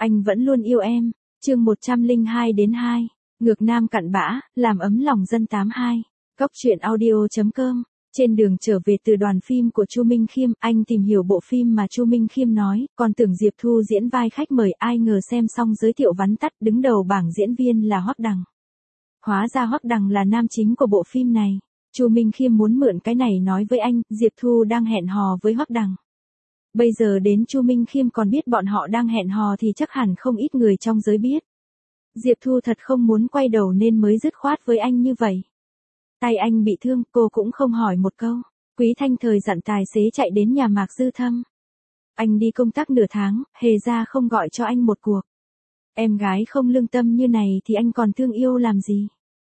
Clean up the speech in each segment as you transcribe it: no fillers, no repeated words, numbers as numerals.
Anh vẫn luôn yêu em. Chương 102 đến 2. Ngược Nam cặn bã, làm ấm lòng dân 82. Cóc truyện audio.com. Trên đường trở về từ đoàn phim của Chu Minh Khiêm, anh tìm hiểu bộ phim mà Chu Minh Khiêm nói, còn tưởng Diệp Thu diễn vai khách mời, ai ngờ xem xong giới thiệu vắn tắt, đứng đầu bảng diễn viên là Hoắc Đằng. Hóa ra Hoắc Đằng là nam chính của bộ phim này. Chu Minh Khiêm muốn mượn cái này nói với anh, Diệp Thu đang hẹn hò với Hoắc Đằng. Bây giờ đến Chu Minh Khiêm còn biết bọn họ đang hẹn hò thì chắc hẳn không ít người trong giới biết. Diệp Thu thật không muốn quay đầu nên mới dứt khoát với anh như vậy. Tay anh bị thương, cô cũng không hỏi một câu. Quý Thanh Thời dặn tài xế chạy đến nhà Mạc Dư Thâm. Anh đi công tác nửa tháng, Hề ra không gọi cho anh một cuộc. Em gái không lương tâm như này thì anh còn thương yêu làm gì?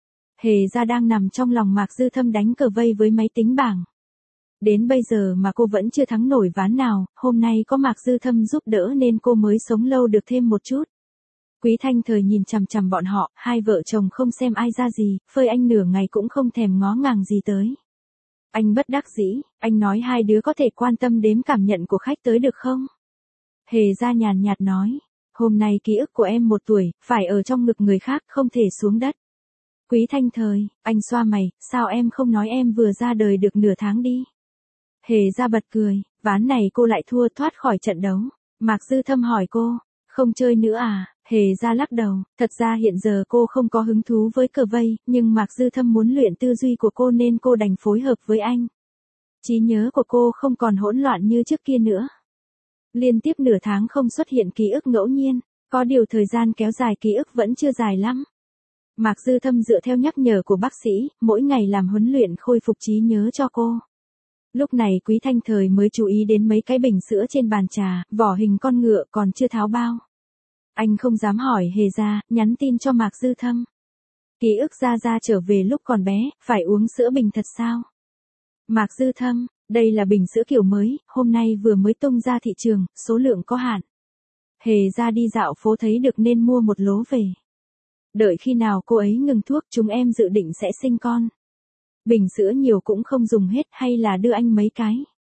Hề ra đang nằm trong lòng Mạc Dư Thâm đánh cờ vây với máy tính bảng. Đến bây giờ mà cô vẫn chưa thắng nổi ván nào, hôm nay có Mạc Dư Thâm giúp đỡ nên cô mới sống lâu được thêm một chút. Quý Thanh Thời nhìn chằm chằm bọn họ, hai vợ chồng không xem ai ra gì, phơi anh nửa ngày cũng không thèm ngó ngàng gì tới. Anh bất đắc dĩ, anh nói hai đứa có thể quan tâm đến cảm nhận của khách tới được không? Hề ra nhàn nhạt nói, hôm nay ký ức của em 1 tuổi, phải ở trong ngực người khác, không thể xuống đất. Quý Thanh Thời, anh xoa mày, sao em không nói em vừa ra đời được nửa tháng đi? Hề ra bật cười, ván này cô lại thua thoát khỏi trận đấu. Mạc Dư Thâm hỏi cô, không chơi nữa à? Hề ra lắc đầu, thật ra hiện giờ cô không có hứng thú với cờ vây, nhưng Mạc Dư Thâm muốn luyện tư duy của cô nên cô đành phối hợp với anh. Trí nhớ của cô không còn hỗn loạn như trước kia nữa. Liên tiếp nửa tháng không xuất hiện ký ức ngẫu nhiên, có điều thời gian kéo dài ký ức vẫn chưa dài lắm. Mạc Dư Thâm dựa theo nhắc nhở của bác sĩ, mỗi ngày làm huấn luyện khôi phục trí nhớ cho cô. Lúc này Quý Thanh Thời mới chú ý đến mấy cái bình sữa trên bàn trà, vỏ hình con ngựa còn chưa tháo bao. Anh không dám hỏi Hề ra, nhắn tin cho Mạc Dư Thâm. Ký ức Ra trở về lúc còn bé, phải uống sữa bình thật sao? Mạc Dư Thâm, đây là bình sữa kiểu mới, hôm nay vừa mới tung ra thị trường, số lượng có hạn. Hề ra đi dạo phố thấy được nên mua một lố về. Đợi khi nào cô ấy ngừng thuốc chúng em dự định sẽ sinh con. Bình sữa nhiều cũng không dùng hết hay là đưa anh mấy cái.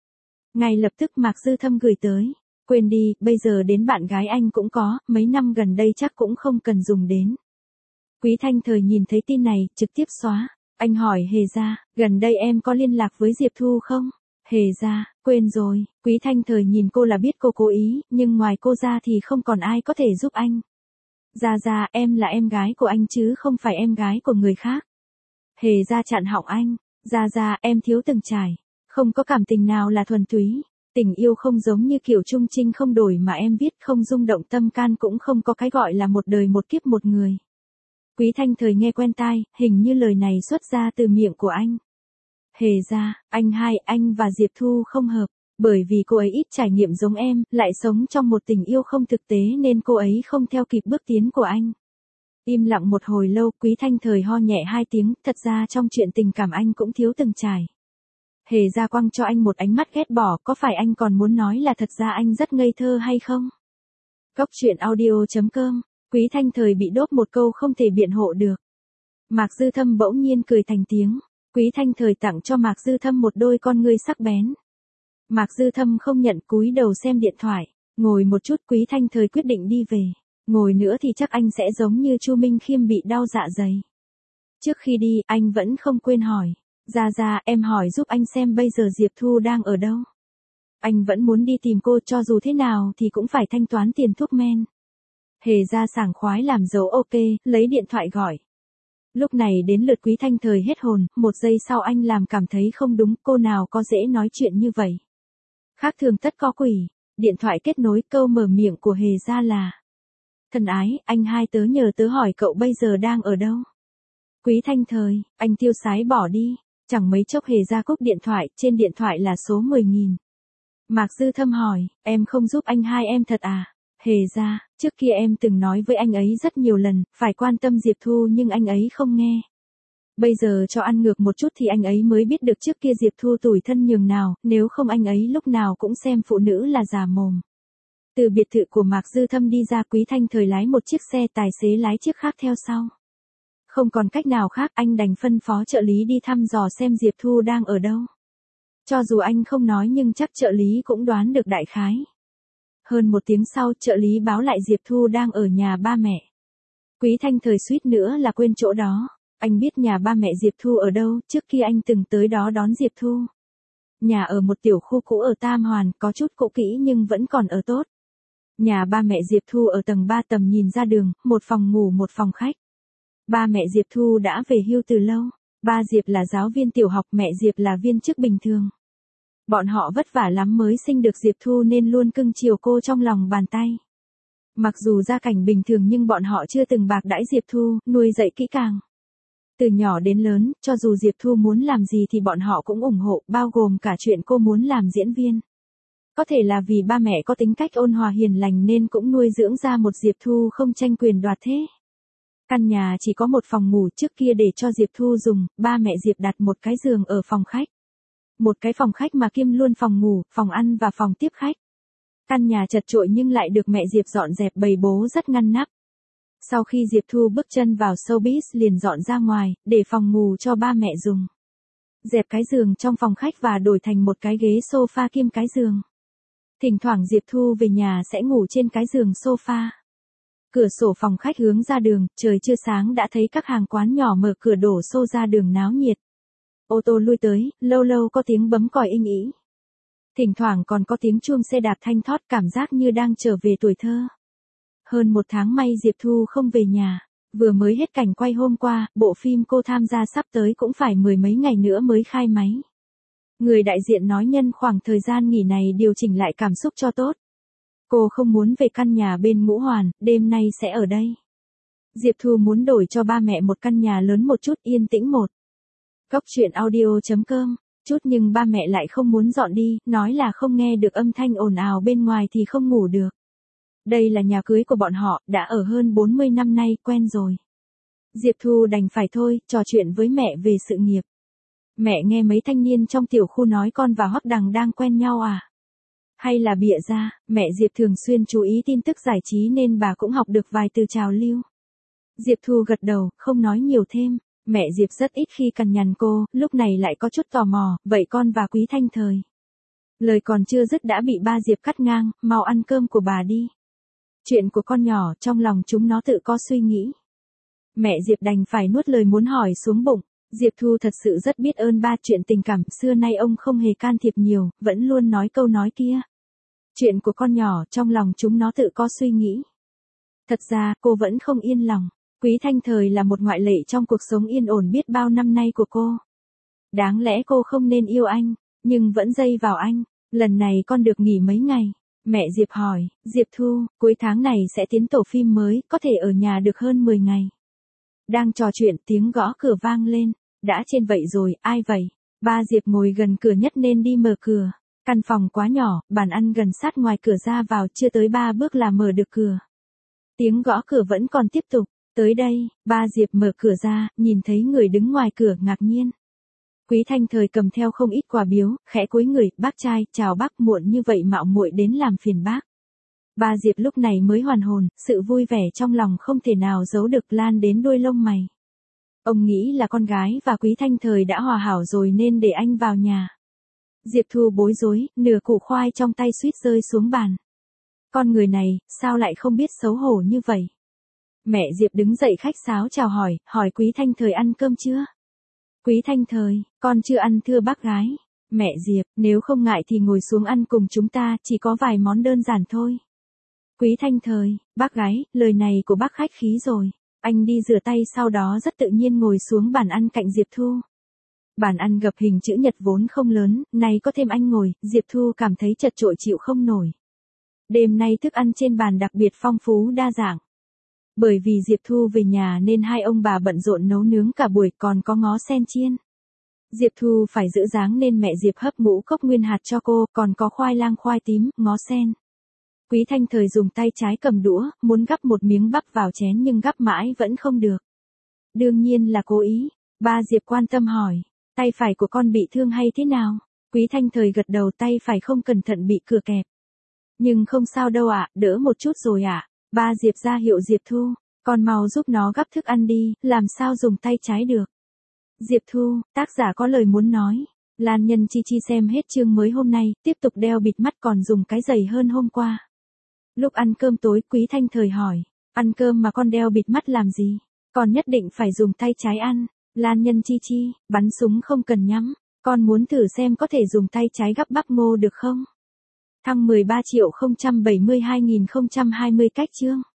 Ngay lập tức Mạc Dư Thâm gửi tới. Quên đi, bây giờ đến bạn gái anh cũng có, mấy năm gần đây chắc cũng không cần dùng đến. Quý Thanh Thời nhìn thấy tin này, trực tiếp xóa. Anh hỏi Hề ra, gần đây em có liên lạc với Diệp Thu không? Hề ra, quên rồi. Quý Thanh Thời nhìn cô là biết cô cố ý, nhưng ngoài cô ra thì không còn ai có thể giúp anh. Ra, em là em gái của anh chứ không phải em gái của người khác. Hề ra chặn họng anh. Ra, em thiếu từng trải. Không có cảm tình nào là thuần túy. Tình yêu không giống như kiểu trung trinh không đổi mà em biết, không rung động tâm can, cũng không có cái gọi là một đời một kiếp một người. Quý Thanh Thời nghe quen tai, hình như lời này xuất ra từ miệng của anh. Hề ra, anh và Diệp Thu không hợp, bởi vì cô ấy ít trải nghiệm giống em, lại sống trong một tình yêu không thực tế nên cô ấy không theo kịp bước tiến của anh. Im lặng một hồi lâu, Quý Thanh Thời ho nhẹ 2 tiếng, thật ra trong chuyện tình cảm anh cũng thiếu từng trải. Hề ra quăng cho anh một ánh mắt ghét bỏ, có phải anh còn muốn nói là thật ra anh rất ngây thơ hay không? Cóc truyện audio.com. Quý Thanh Thời bị đốt một câu không thể biện hộ được. Mạc Dư Thâm bỗng nhiên cười thành tiếng. Quý Thanh Thời tặng cho Mạc Dư Thâm một đôi con ngươi sắc bén. Mạc Dư Thâm không nhận, cúi đầu xem điện thoại. Ngồi một chút, Quý Thanh Thời quyết định đi về. Ngồi nữa thì chắc anh sẽ giống như Chu Minh Khiêm bị đau dạ dày. Trước khi đi, anh vẫn không quên hỏi. Ra, em hỏi giúp anh xem bây giờ Diệp Thu đang ở đâu. Anh vẫn muốn đi tìm cô, cho dù thế nào thì cũng phải thanh toán tiền thuốc men. Hề ra sảng khoái làm dấu ok, lấy điện thoại gọi. Lúc này đến lượt Quý Thanh Thời hết hồn, 1 giây sau anh làm cảm thấy không đúng, cô nào có dễ nói chuyện như vậy. Khác thường tất có quỷ. Điện thoại kết nối, câu mở miệng của Hề ra là: thân ái, anh hai tớ nhờ tớ hỏi cậu bây giờ đang ở đâu. Quý Thanh Thời, anh tiêu sái bỏ đi. Chẳng mấy chốc Hề ra cúp điện thoại, trên điện thoại là số 10.000. Mạc Dư Thâm hỏi, em không giúp anh hai em thật à? Hề ra, trước kia em từng nói với anh ấy rất nhiều lần, phải quan tâm Diệp Thu nhưng anh ấy không nghe. Bây giờ cho ăn ngược một chút thì anh ấy mới biết được trước kia Diệp Thu tủi thân nhường nào, nếu không anh ấy lúc nào cũng xem phụ nữ là già mồm. Từ biệt thự của Mạc Dư Thâm đi ra, Quý Thanh Thời lái một chiếc xe, tài xế lái chiếc khác theo sau. Không còn cách nào khác, anh đành phân phó trợ lý đi thăm dò xem Diệp Thu đang ở đâu. Cho dù anh không nói nhưng chắc trợ lý cũng đoán được đại khái. Hơn một tiếng sau, trợ lý báo lại Diệp Thu đang ở nhà ba mẹ. Quý Thanh Thời suýt nữa là quên chỗ đó. Anh biết nhà ba mẹ Diệp Thu ở đâu, trước kia anh từng tới đó đón Diệp Thu. Nhà ở một tiểu khu cũ ở Tam Hoàn, có chút cũ kỹ nhưng vẫn còn ở tốt. Nhà ba mẹ Diệp Thu ở tầng 3 tầm nhìn ra đường, một phòng ngủ một phòng khách. Ba mẹ Diệp Thu đã về hưu từ lâu. Ba Diệp là giáo viên tiểu học, mẹ Diệp là viên chức bình thường. Bọn họ vất vả lắm mới sinh được Diệp Thu nên luôn cưng chiều cô trong lòng bàn tay. Mặc dù gia cảnh bình thường nhưng bọn họ chưa từng bạc đãi Diệp Thu, nuôi dạy kỹ càng. Từ nhỏ đến lớn, cho dù Diệp Thu muốn làm gì thì bọn họ cũng ủng hộ, bao gồm cả chuyện cô muốn làm diễn viên. Có thể là vì ba mẹ có tính cách ôn hòa hiền lành nên cũng nuôi dưỡng ra một Diệp Thu không tranh quyền đoạt thế. Căn nhà chỉ có một phòng ngủ, trước kia để cho Diệp Thu dùng, ba mẹ Diệp đặt một cái giường ở phòng khách. Một cái phòng khách mà kiêm luôn phòng ngủ, phòng ăn và phòng tiếp khách. Căn nhà chật chội nhưng lại được mẹ Diệp dọn dẹp bày bố rất ngăn nắp. Sau khi Diệp Thu bước chân vào showbiz liền dọn ra ngoài, để phòng ngủ cho ba mẹ dùng. Dẹp cái giường trong phòng khách và đổi thành một cái ghế sofa kiêm cái giường. Thỉnh thoảng Diệp Thu về nhà sẽ ngủ trên cái giường sofa. Cửa sổ phòng khách hướng ra đường, trời chưa sáng đã thấy các hàng quán nhỏ mở cửa đổ xô ra đường náo nhiệt. Ô tô lui tới, lâu lâu có tiếng bấm còi inh ĩ. Thỉnh thoảng còn có tiếng chuông xe đạp thanh thót, cảm giác như đang trở về tuổi thơ. Hơn một tháng may Diệp Thu không về nhà. Vừa mới hết cảnh quay hôm qua, bộ phim cô tham gia sắp tới cũng phải mười mấy ngày nữa mới khai máy. Người đại diện nói nhân khoảng thời gian nghỉ này điều chỉnh lại cảm xúc cho tốt. Cô không muốn về căn nhà bên Ngũ Hoàn, đêm nay sẽ ở đây. Diệp Thu muốn đổi cho ba mẹ một căn nhà lớn một chút, yên tĩnh một. Cốc truyện audio.com. Chút nhưng ba mẹ lại không muốn dọn đi, nói là không nghe được âm thanh ồn ào bên ngoài thì không ngủ được. Đây là nhà cưới của bọn họ, đã ở hơn 40 năm nay, quen rồi. Diệp Thu đành phải thôi, trò chuyện với mẹ về sự nghiệp. Mẹ nghe mấy thanh niên trong tiểu khu nói con và Hoắc Đằng đang quen nhau à? Hay là bịa ra, mẹ Diệp thường xuyên chú ý tin tức giải trí nên bà cũng học được vài từ trào lưu. Diệp Thu gật đầu, không nói nhiều thêm. Mẹ Diệp rất ít khi cằn nhằn cô, lúc này lại có chút tò mò, vậy con và Quý Thanh Thời. Lời còn chưa dứt đã bị ba Diệp cắt ngang, mau ăn cơm của bà đi. Chuyện của con nhỏ, trong lòng chúng nó tự có suy nghĩ. Mẹ Diệp đành phải nuốt lời muốn hỏi xuống bụng. Diệp Thu thật sự rất biết ơn ba, chuyện tình cảm, xưa nay ông không hề can thiệp nhiều, vẫn luôn nói câu nói kia. Chuyện của con nhỏ, trong lòng chúng nó tự có suy nghĩ. Thật ra, cô vẫn không yên lòng. Quý Thanh Thời là một ngoại lệ trong cuộc sống yên ổn biết bao năm nay của cô. Đáng lẽ cô không nên yêu anh, nhưng vẫn dây vào anh. Lần này con được nghỉ mấy ngày. Mẹ Diệp hỏi, Diệp Thu, cuối tháng này sẽ tiến tổ phim mới, có thể ở nhà được hơn 10 ngày. Đang trò chuyện, tiếng gõ cửa vang lên. Đã trên vậy rồi, ai vậy? Ba Diệp ngồi gần cửa nhất nên đi mở cửa. Căn phòng quá nhỏ, bàn ăn gần sát ngoài cửa ra vào, chưa tới 3 bước là mở được cửa. Tiếng gõ cửa vẫn còn tiếp tục. Tới đây, ba Diệp mở cửa ra, nhìn thấy người đứng ngoài cửa, ngạc nhiên. Quý Thanh Thời cầm theo không ít quà biếu, khẽ cúi người, bác trai, chào bác, muộn như vậy mạo muội đến làm phiền bác. Ba Diệp lúc này mới hoàn hồn, sự vui vẻ trong lòng không thể nào giấu được lan đến đuôi lông mày. Ông nghĩ là con gái và Quý Thanh Thời đã hòa hảo rồi nên để anh vào nhà. Diệp Thu bối rối, nửa củ khoai trong tay suýt rơi xuống bàn. Con người này, sao lại không biết xấu hổ như vậy? Mẹ Diệp đứng dậy khách sáo chào hỏi Quý Thanh Thời ăn cơm chưa? Quý Thanh Thời, con chưa ăn thưa bác gái. Mẹ Diệp, nếu không ngại thì ngồi xuống ăn cùng chúng ta, chỉ có vài món đơn giản thôi. Quý Thanh Thời, bác gái, lời này của bác khách khí rồi. Anh đi rửa tay sau đó rất tự nhiên ngồi xuống bàn ăn cạnh Diệp Thu. Bàn ăn gập hình chữ nhật vốn không lớn, nay có thêm anh ngồi, Diệp Thu cảm thấy chật chội chịu không nổi. Đêm nay thức ăn trên bàn đặc biệt phong phú đa dạng. Bởi vì Diệp Thu về nhà nên hai ông bà bận rộn nấu nướng cả buổi, còn có ngó sen chiên. Diệp Thu phải giữ dáng nên mẹ Diệp hấp ngũ cốc nguyên hạt cho cô, còn có khoai lang khoai tím, ngó sen. Quý Thanh Thời dùng tay trái cầm đũa, muốn gắp một miếng bắp vào chén nhưng gắp mãi vẫn không được. Đương nhiên là cố ý. Ba Diệp quan tâm hỏi, tay phải của con bị thương hay thế nào? Quý Thanh Thời gật đầu, tay phải không cẩn thận bị cửa kẹp. Nhưng không sao đâu ạ, đỡ một chút rồi ạ. Ba Diệp ra hiệu Diệp Thu, con mau giúp nó gắp thức ăn đi, làm sao dùng tay trái được. Diệp Thu, tác giả có lời muốn nói. Lan Nhân Chi Chi xem hết chương mới hôm nay, tiếp tục đeo bịt mắt còn dùng cái giày hơn hôm qua. Lúc ăn cơm tối, Quý Thanh Thời hỏi, ăn cơm mà con đeo bịt mắt làm gì? Con nhất định phải dùng tay trái ăn. Lan Nhân chi chi, bắn súng không cần nhắm. Con muốn thử xem có thể dùng tay trái gắp bắp ngô được không? Thăng 13.072.020 cách chương.